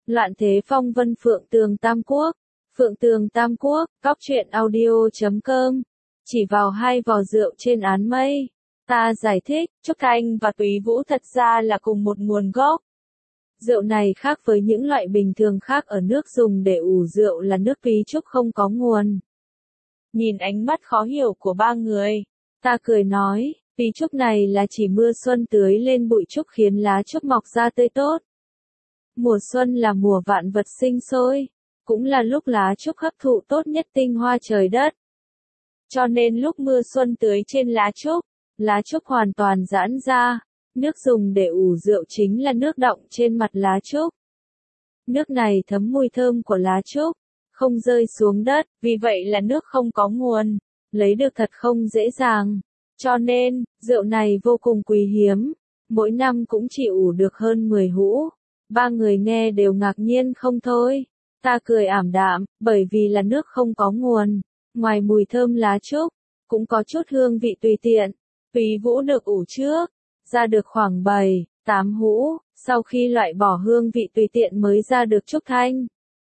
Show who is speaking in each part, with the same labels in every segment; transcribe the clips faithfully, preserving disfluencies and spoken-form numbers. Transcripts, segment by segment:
Speaker 1: Loạn thế phong vân Phượng Tường Tam Quốc. Phượng Tường Tam Quốc, cóc truyện audio chấm com. Chỉ vào hai vò rượu trên án mây. Ta giải thích, Trúc Thanh và Túy Vũ thật ra là cùng một nguồn gốc. Rượu này khác với những loại bình thường khác ở nước dùng để ủ rượu là nước Túy Trúc không có nguồn. Nhìn ánh mắt khó hiểu của ba người, ta cười nói, Túy Trúc này là chỉ mưa xuân tưới lên bụi trúc khiến lá trúc mọc ra tươi tốt. Mùa xuân là mùa vạn vật sinh sôi, cũng là lúc lá trúc hấp thụ tốt nhất tinh hoa trời đất. Cho nên lúc mưa xuân tưới trên lá trúc, lá trúc hoàn toàn giãn ra, nước dùng để ủ rượu chính là nước đọng trên mặt lá trúc. Nước này thấm mùi thơm của lá trúc, không rơi xuống đất, vì vậy là nước không có nguồn, lấy được thật không dễ dàng. Cho nên, rượu này vô cùng quý hiếm, mỗi năm cũng chỉ ủ được hơn mười hũ. Ba người nghe đều ngạc nhiên không thôi. Ta cười ảm đạm, bởi vì là nước không có nguồn. Ngoài mùi thơm lá trúc, cũng có chút hương vị tùy tiện. Túy Vũ được ủ trước, ra được khoảng bảy, tám hũ, sau khi loại bỏ hương vị tùy tiện mới ra được Trúc Thanh.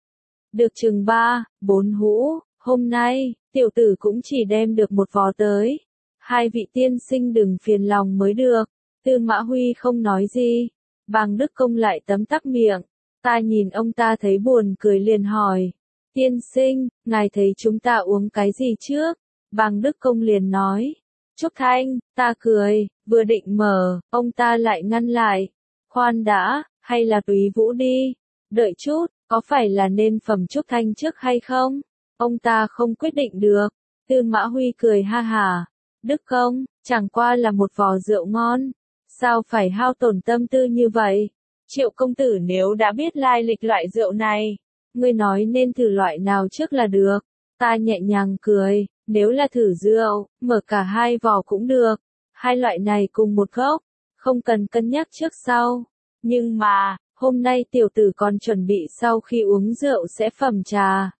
Speaker 1: Được chừng ba, bốn hũ, hôm nay, tiểu tử cũng chỉ đem được một vò tới. Hai vị tiên sinh đừng phiền lòng mới được. Tư Mã Huy không nói gì. Bàng Đức Công lại tấm tắc miệng. Ta nhìn ông ta thấy buồn cười liền hỏi. Tiên sinh, ngài thấy chúng ta uống cái gì trước? Bàng Đức Công liền nói. Trúc Thanh, ta cười, vừa định mở, ông ta lại ngăn lại. Khoan đã, hay là Túy Vũ đi. Đợi chút, có phải là nên phẩm Trúc Thanh trước hay không? Ông ta không quyết định được. Tư Mã Huy cười ha hả. Đức Công, chẳng qua là một vò rượu ngon. Sao phải hao tổn tâm tư như vậy? Triệu công tử nếu đã biết lai lịch loại rượu này, ngươi nói nên thử loại nào trước là được. Ta nhẹ nhàng cười, nếu là thử rượu, mở cả hai vò cũng được. Hai loại này cùng một gốc, không cần cân nhắc trước sau. Nhưng mà, hôm nay tiểu tử còn chuẩn bị sau khi uống rượu sẽ phẩm trà.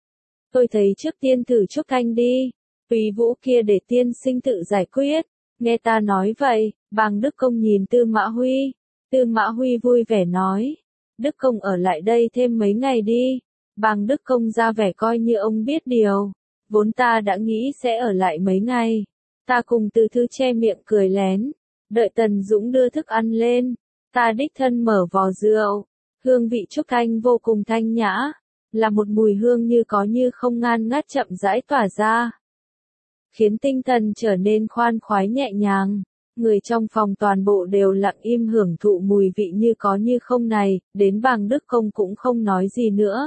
Speaker 1: Tôi thấy trước tiên thử Trúc Thanh đi, Túy Vũ kia để tiên sinh tự giải quyết. Nghe ta nói vậy, Bàng Đức Công nhìn Tư Mã Huy. Tư Mã Huy vui vẻ nói. Đức Công ở lại đây thêm mấy ngày đi. Bàng Đức Công ra vẻ coi như ông biết điều. Vốn ta đã nghĩ sẽ ở lại mấy ngày. Ta cùng Từ Thư che miệng cười lén. Đợi Tần Dũng đưa thức ăn lên. Ta đích thân mở vò rượu. Hương vị Trúc Thanh vô cùng thanh nhã. Là một mùi hương như có như không ngăn ngắt chậm rãi tỏa ra. Khiến tinh thần trở nên khoan khoái nhẹ nhàng. Người trong phòng toàn bộ đều lặng im hưởng thụ mùi vị như có như không này, đến Bàng Đức Công cũng không nói gì nữa.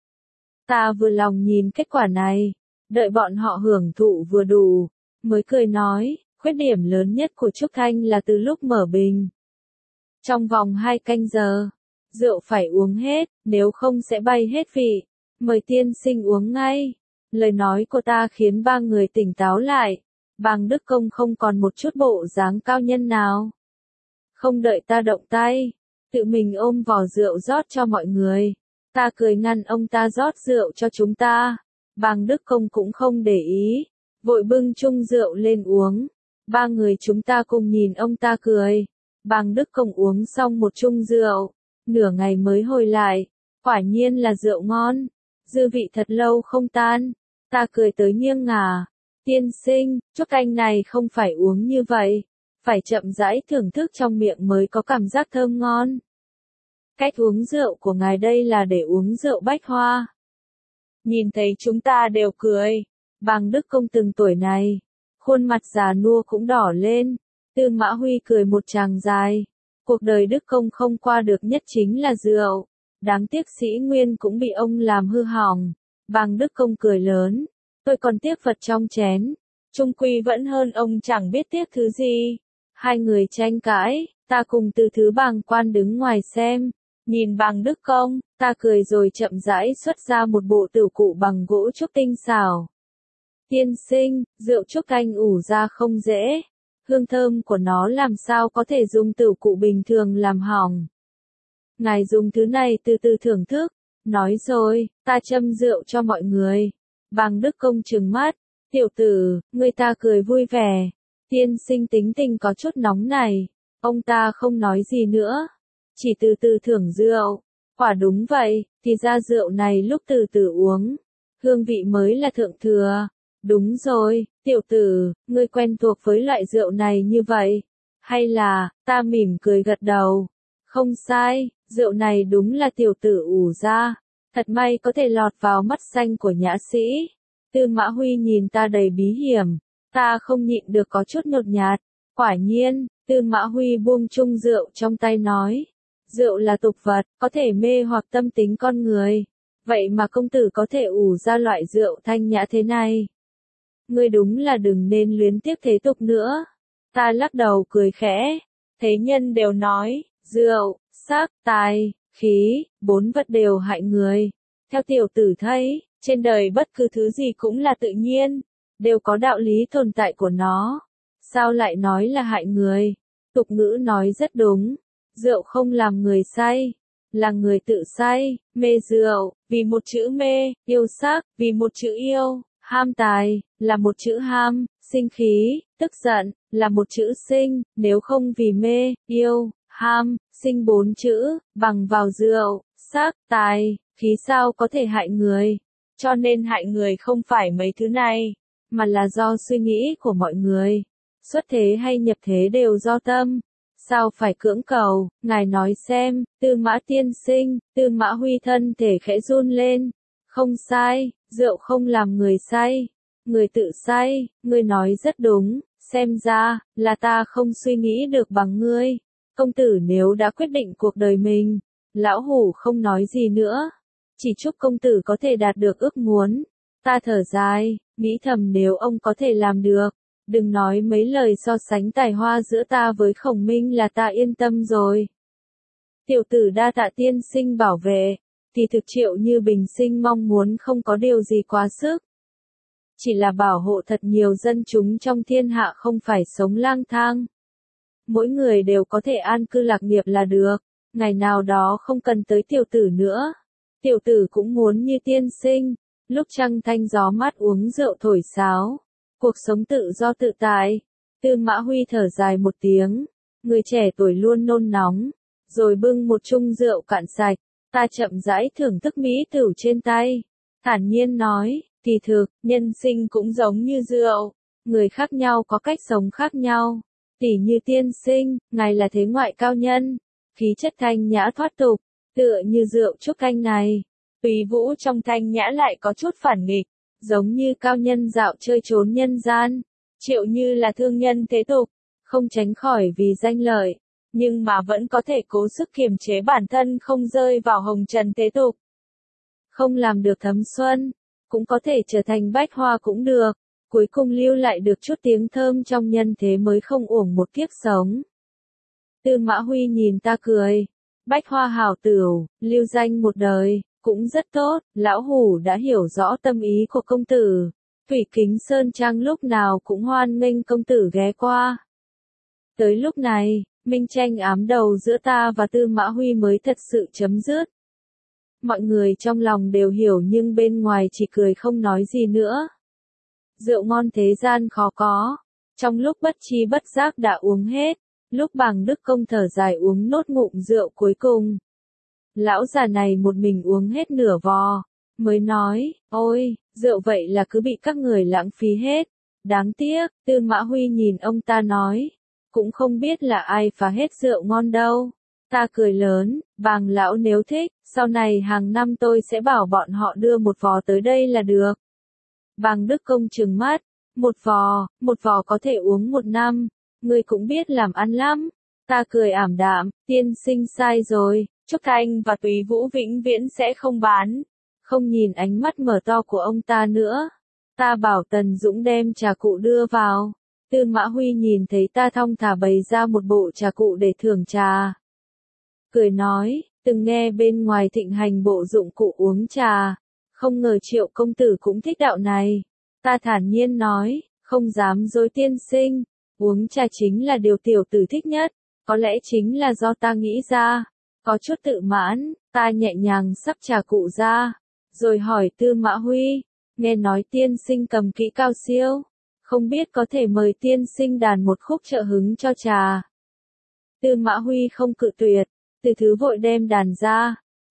Speaker 1: Ta vừa lòng nhìn kết quả này, đợi bọn họ hưởng thụ vừa đủ, mới cười nói, khuyết điểm lớn nhất của Trúc Thanh là từ lúc mở bình. Trong vòng hai canh giờ, rượu phải uống hết, nếu không sẽ bay hết vị, mời tiên sinh uống ngay. Lời nói của ta khiến ba người tỉnh táo lại. Bàng Đức Công không còn một chút bộ dáng cao nhân nào. Không đợi ta động tay, tự mình ôm vò rượu rót cho mọi người. Ta cười ngăn ông ta rót rượu cho chúng ta. Bàng Đức Công cũng không để ý, vội bưng chung rượu lên uống. Ba người chúng ta cùng nhìn ông ta cười. Bàng Đức Công uống xong một chung rượu, nửa ngày mới hồi lại. Quả nhiên là rượu ngon, dư vị thật lâu không tan. Ta cười tới nghiêng ngả. Tiên sinh, Trúc Thanh này không phải uống như vậy, phải chậm rãi thưởng thức trong miệng mới có cảm giác thơm ngon. Cách uống rượu của ngài đây là để uống rượu bách hoa. Nhìn thấy chúng ta đều cười, Bàng Đức Công từng tuổi này, khuôn mặt già nua cũng đỏ lên. Tư Mã Huy cười một tràng dài. Cuộc đời Đức Công không qua được nhất chính là rượu. Đáng tiếc Sĩ Nguyên cũng bị ông làm hư hỏng. Bàng Đức Công cười lớn. Tôi còn tiếc vật trong chén. Trung quy vẫn hơn ông chẳng biết tiếc thứ gì. Hai người tranh cãi, ta cùng Từ Thứ bàng quan đứng ngoài xem. Nhìn Bàng Đức Công, ta cười rồi chậm rãi xuất ra một bộ tửu cụ bằng gỗ trúc tinh xảo. Tiên sinh, rượu Trúc Thanh ủ ra không dễ. Hương thơm của nó làm sao có thể dùng tửu cụ bình thường làm hỏng. Ngài dùng thứ này từ từ thưởng thức. Nói rồi, ta châm rượu cho mọi người. Bàng Đức Công trừng mắt. Tiểu tử, người ta cười vui vẻ. Tiên sinh tính tình có chút nóng này. Ông ta không nói gì nữa. Chỉ từ từ thưởng rượu. Quả đúng vậy, thì ra rượu này lúc từ từ uống, hương vị mới là thượng thừa. Đúng rồi, tiểu tử, ngươi quen thuộc với loại rượu này như vậy. Hay là, ta mỉm cười gật đầu. Không sai, rượu này đúng là tiểu tử ủ ra. Thật may có thể lọt vào mắt xanh của nhã sĩ. Tư Mã Huy nhìn ta đầy bí hiểm. Ta không nhịn được có chút nhột nhạt. Quả nhiên, Tư Mã Huy buông chung rượu trong tay nói. Rượu là tục vật, có thể mê hoặc tâm tính con người. Vậy mà công tử có thể ủ ra loại rượu thanh nhã thế này. Ngươi đúng là đừng nên luyến tiếc thế tục nữa. Ta lắc đầu cười khẽ. Thế nhân đều nói, rượu, sắc, tài, khí, bốn vật đều hại người. Theo tiểu tử thấy, trên đời bất cứ thứ gì cũng là tự nhiên, đều có đạo lý tồn tại của nó. Sao lại nói là hại người? Tục ngữ nói rất đúng. Rượu không làm người say, là người tự say, mê rượu, vì một chữ mê, yêu sắc, vì một chữ yêu, ham tài, là một chữ ham, sinh khí, tức giận, là một chữ sinh, nếu không vì mê, yêu, ham, sinh bốn chữ, bằng vào rượu, sắc, tài, khí sao có thể hại người. Cho nên hại người không phải mấy thứ này, mà là do suy nghĩ của mọi người. Xuất thế hay nhập thế đều do tâm. Sao phải cưỡng cầu, ngài nói xem, Tư Mã tiên sinh, Tư Mã Huy thân thể khẽ run lên. Không sai, rượu không làm người say, người tự say, ngươi nói rất đúng, xem ra, là ta không suy nghĩ được bằng ngươi. Công tử nếu đã quyết định cuộc đời mình, lão hủ không nói gì nữa, chỉ chúc công tử có thể đạt được ước muốn. Ta thở dài, nghĩ thầm nếu ông có thể làm được. Đừng nói mấy lời so sánh tài hoa giữa ta với Khổng Minh là ta yên tâm rồi. Tiểu tử đa tạ tiên sinh bảo vệ, thì thực Triệu Như Bình sinh mong muốn không có điều gì quá sức. Chỉ là bảo hộ thật nhiều dân chúng trong thiên hạ không phải sống lang thang. Mỗi người đều có thể an cư lạc nghiệp là được, ngày nào đó không cần tới tiểu tử nữa. Tiểu tử cũng muốn như tiên sinh, lúc trăng thanh gió mát uống rượu thổi sáo. Cuộc sống tự do tự tại. Tư Mã Huy thở dài một tiếng. Người trẻ tuổi luôn nôn nóng. Rồi bưng một chung rượu cạn sạch. Ta chậm rãi thưởng thức mỹ tửu trên tay. Thản nhiên nói, kỳ thực, nhân sinh cũng giống như rượu. Người khác nhau có cách sống khác nhau. Tỉ như tiên sinh, ngài là thế ngoại cao nhân. Khí chất thanh nhã thoát tục. Tựa như rượu trúc canh này. Tùy Vũ trong thanh nhã lại có chút phản nghịch. Giống như cao nhân dạo chơi trốn nhân gian, Triệu Như là thương nhân thế tục, không tránh khỏi vì danh lợi, nhưng mà vẫn có thể cố sức kiềm chế bản thân không rơi vào hồng trần thế tục. Không làm được thấm xuân, cũng có thể trở thành bách hoa cũng được, cuối cùng lưu lại được chút tiếng thơm trong nhân thế mới không uổng một kiếp sống. Tư Mã Huy nhìn ta cười, bách hoa hảo tửu, lưu danh một đời. Cũng rất tốt, lão hủ đã hiểu rõ tâm ý của công tử. Thủy Kính Sơn Trang lúc nào cũng hoan nghênh công tử ghé qua. Tới lúc này, minh tranh ám đầu giữa ta và Tư Mã Huy mới thật sự chấm dứt. Mọi người trong lòng đều hiểu nhưng bên ngoài chỉ cười không nói gì nữa. Rượu ngon thế gian khó có. Trong lúc bất chi bất giác đã uống hết, lúc Bàng Đức Công thở dài uống nốt ngụm rượu cuối cùng. Lão già này một mình uống hết nửa vò, mới nói, ôi, rượu vậy là cứ bị các người lãng phí hết. Đáng tiếc, Tư Mã Huy nhìn ông ta nói, cũng không biết là ai phá hết rượu ngon đâu. Ta cười lớn, Bàng lão nếu thích, sau này hàng năm tôi sẽ bảo bọn họ đưa một vò tới đây là được. Bàng Đức Công trừng mắt, một vò, một vò có thể uống một năm, ngươi cũng biết làm ăn lắm. Ta cười ảm đạm, tiên sinh sai rồi. Trúc Thanh và Túy Vũ vĩnh viễn sẽ không bán. Không nhìn ánh mắt mở to của ông ta nữa. Ta bảo Tần Dũng đem trà cụ đưa vào. Tư Mã Huy nhìn thấy ta thong thả bày ra một bộ trà cụ để thưởng trà. Cười nói, từng nghe bên ngoài thịnh hành bộ dụng cụ uống trà. Không ngờ Triệu công tử cũng thích đạo này. Ta thản nhiên nói, không dám dối tiên sinh. Uống trà chính là điều tiểu tử thích nhất. Có lẽ chính là do ta nghĩ ra. Có chút tự mãn, ta nhẹ nhàng sắp trà cụ ra, rồi hỏi Tư Mã Huy, nghe nói tiên sinh cầm kỹ cao siêu, không biết có thể mời tiên sinh đàn một khúc trợ hứng cho trà. Tư Mã Huy không cự tuyệt, từ thứ vội đem đàn ra,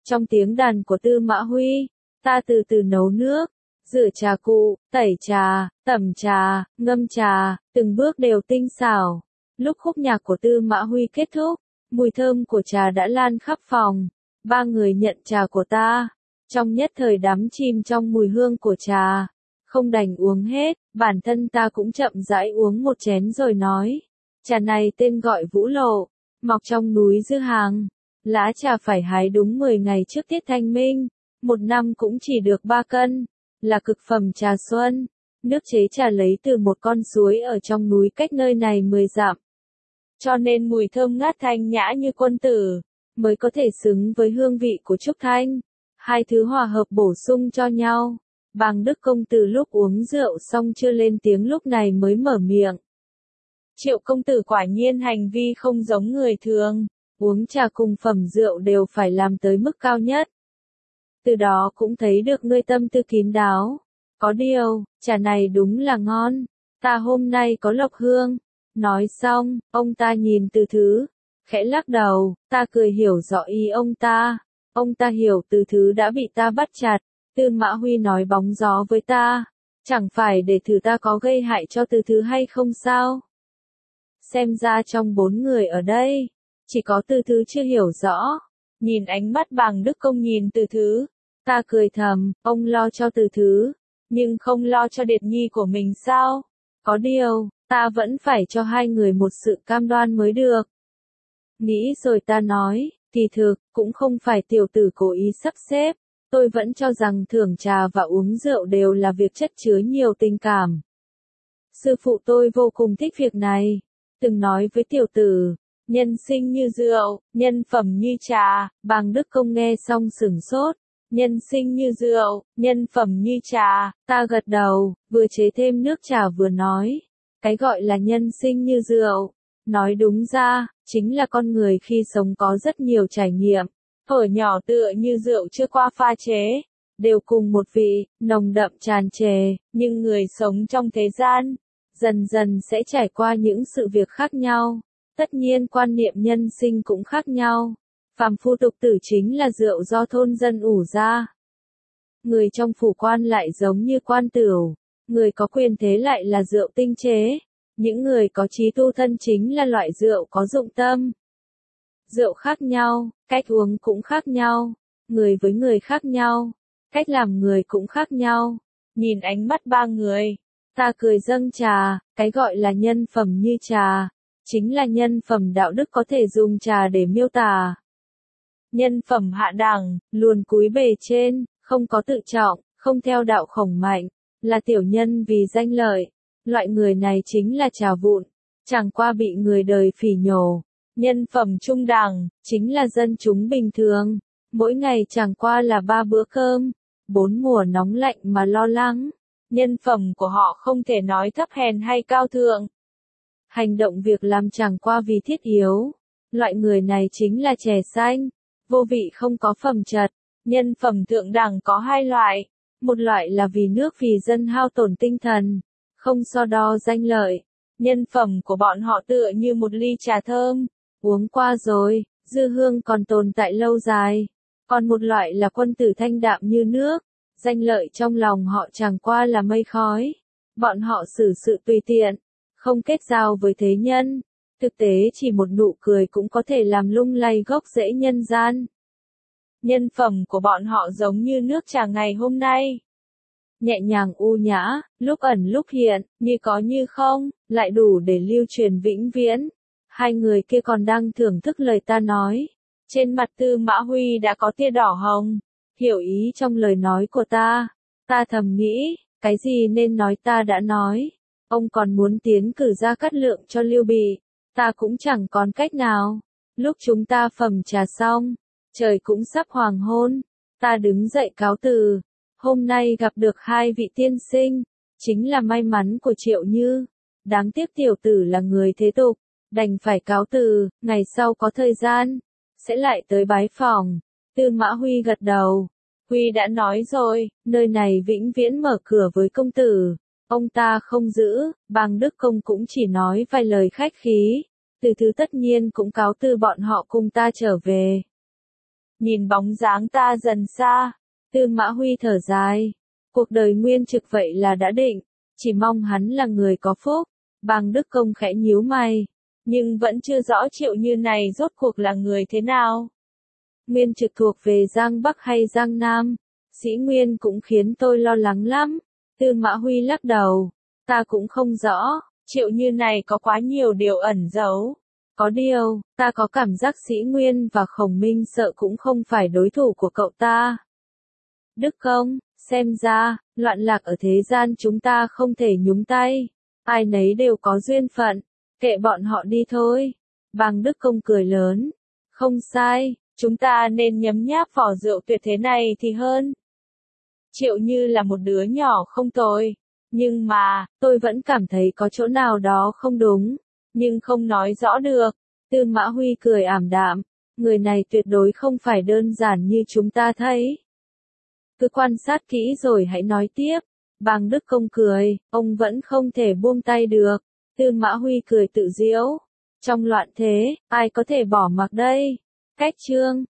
Speaker 1: Trong tiếng đàn của Tư Mã Huy, ta từ từ nấu nước, rửa trà cụ, tẩy trà, tẩm trà, ngâm trà, từng bước đều tinh xảo. Lúc khúc nhạc của Tư Mã Huy kết thúc, mùi thơm của trà đã lan khắp phòng. Ba người nhận trà của ta, trong nhất thời đắm chìm trong mùi hương của trà, không đành uống hết, bản thân ta cũng chậm rãi uống một chén rồi nói, trà này tên gọi Vũ Lộ, mọc trong núi Dư Hàng, lá trà phải hái đúng mười ngày trước tiết thanh minh, một năm cũng chỉ được ba cân, là cực phẩm trà xuân, nước chế trà lấy từ một con suối ở trong núi cách nơi này mười dặm. Cho nên mùi thơm ngát thanh nhã như quân tử, mới có thể xứng với hương vị của Trúc Thanh. Hai thứ hòa hợp bổ sung cho nhau. Bàng Đức Công Tử lúc uống rượu xong chưa lên tiếng lúc này mới mở miệng. Triệu công tử quả nhiên hành vi không giống người thường, uống trà cùng phẩm rượu đều phải làm tới mức cao nhất. Từ đó cũng thấy được ngươi tâm tư kín đáo. Có điều, trà này đúng là ngon, ta hôm nay có lộc hương. Nói xong, ông ta nhìn Từ Thứ, khẽ lắc đầu, ta cười hiểu rõ ý ông ta. Ông ta hiểu Từ Thứ đã bị ta bắt chặt, Tư Mã Huy nói bóng gió với ta, chẳng phải để thử ta có gây hại cho Từ Thứ hay không sao? Xem ra trong bốn người ở đây, chỉ có Từ Thứ chưa hiểu rõ. Nhìn ánh mắt Bàng Đức Công nhìn Từ Thứ, ta cười thầm, ông lo cho Từ Thứ, nhưng không lo cho Điệt Nhi của mình sao? Có điều, ta vẫn phải cho hai người một sự cam đoan mới được. Nghĩ rồi ta nói, kỳ thực, cũng không phải tiểu tử cố ý sắp xếp, tôi vẫn cho rằng thưởng trà và uống rượu đều là việc chất chứa nhiều tình cảm. Sư phụ tôi vô cùng thích việc này, từng nói với tiểu tử, nhân sinh như rượu, nhân phẩm như trà. Bàng Đức Công nghe xong sửng sốt, nhân sinh như rượu, nhân phẩm như trà. Ta gật đầu, vừa chế thêm nước trà vừa nói, cái gọi là nhân sinh như rượu, nói đúng ra, chính là con người khi sống có rất nhiều trải nghiệm, thuở nhỏ tựa như rượu chưa qua pha chế, đều cùng một vị, nồng đậm tràn trề, nhưng người sống trong thế gian, dần dần sẽ trải qua những sự việc khác nhau, tất nhiên quan niệm nhân sinh cũng khác nhau. Phàm phu tục tử chính là rượu do thôn dân ủ ra. Người trong phủ quan lại giống như quan tửu, người có quyền thế lại là rượu tinh chế, những người có trí tu thân chính là loại rượu có dụng tâm. Rượu khác nhau, cách uống cũng khác nhau, người với người khác nhau, cách làm người cũng khác nhau. Nhìn ánh mắt ba người, ta cười dâng trà, cái gọi là nhân phẩm như trà, chính là nhân phẩm đạo đức có thể dùng trà để miêu tả. Nhân phẩm hạ đẳng, luồn cúi bề trên, không có tự trọng, không theo đạo khổng mạnh, là tiểu nhân vì danh lợi. Loại người này chính là trà vụn, chẳng qua bị người đời phỉ nhổ. Nhân phẩm trung đẳng, chính là dân chúng bình thường, mỗi ngày chẳng qua là ba bữa cơm, bốn mùa nóng lạnh mà lo lắng. Nhân phẩm của họ không thể nói thấp hèn hay cao thượng. Hành động việc làm chẳng qua vì thiết yếu. Loại người này chính là chè xanh, vô vị không có phẩm chất. Nhân phẩm thượng đẳng có hai loại, một loại là vì nước vì dân hao tổn tinh thần, không so đo danh lợi. Nhân phẩm của bọn họ tựa như một ly trà thơm, uống qua rồi, dư hương còn tồn tại lâu dài. Còn một loại là quân tử thanh đạm như nước, danh lợi trong lòng họ chẳng qua là mây khói. Bọn họ xử sự tùy tiện, không kết giao với thế nhân. Thực tế chỉ một nụ cười cũng có thể làm lung lay gốc rễ nhân gian. Nhân phẩm của bọn họ giống như nước trà ngày hôm nay. Nhẹ nhàng u nhã, lúc ẩn lúc hiện, như có như không, lại đủ để lưu truyền vĩnh viễn. Hai người kia còn đang thưởng thức lời ta nói. Trên mặt Tư Mã Huy đã có tia đỏ hồng, hiểu ý trong lời nói của ta. Ta thầm nghĩ, cái gì nên nói ta đã nói. Ông còn muốn tiến cử Gia Cát Lượng cho Lưu Bị, ta cũng chẳng còn cách nào. Lúc chúng ta phẩm trà xong, trời cũng sắp hoàng hôn, ta đứng dậy cáo từ. Hôm nay gặp được hai vị tiên sinh, chính là may mắn của Triệu Như. Đáng tiếc tiểu tử là người thế tục, đành phải cáo từ, ngày sau có thời gian, sẽ lại tới bái phỏng. Tư Mã Huy gật đầu. Huy đã nói rồi, nơi này vĩnh viễn mở cửa với công tử. Ông ta không giữ, Bàng Đức Công cũng chỉ nói vài lời khách khí. Từ Thứ tất nhiên cũng cáo từ bọn họ cùng ta trở về. nhìn bóng dáng ta dần xa, Tư Mã Huy thở dài. Cuộc đời Nguyên Trực vậy là đã định, chỉ mong hắn là người có phúc. Bàng Đức Công khẽ nhíu mày, nhưng vẫn chưa rõ Triệu Như này rốt cuộc là người thế nào. Nguyên Trực thuộc về Giang Bắc hay Giang Nam? Sĩ Nguyên cũng khiến tôi lo lắng lắm. Tư Mã Huy lắc đầu, ta cũng không rõ, Triệu Như này có quá nhiều điều ẩn giấu. Có điều, ta có cảm giác Sĩ Nguyên và Khổng Minh sợ cũng không phải đối thủ của cậu ta. Đức Công, xem ra, loạn lạc ở thế gian chúng ta không thể nhúng tay. Ai nấy đều có duyên phận, kệ bọn họ đi thôi. Bàng Đức Công cười lớn. Không sai, chúng ta nên nhấm nháp vỏ rượu tuyệt thế này thì hơn. Triệu Như là một đứa nhỏ không tồi, nhưng mà, tôi vẫn cảm thấy có chỗ nào đó không đúng, nhưng không nói rõ được. Tư Mã Huy cười ảm đạm, người này tuyệt đối không phải đơn giản như chúng ta thấy. Cứ quan sát kỹ rồi hãy nói tiếp. Bàng Đức Công cười, ông vẫn không thể buông tay được. Tư Mã Huy cười tự giễu. Trong loạn thế, ai có thể bỏ mặc đây? Cách chương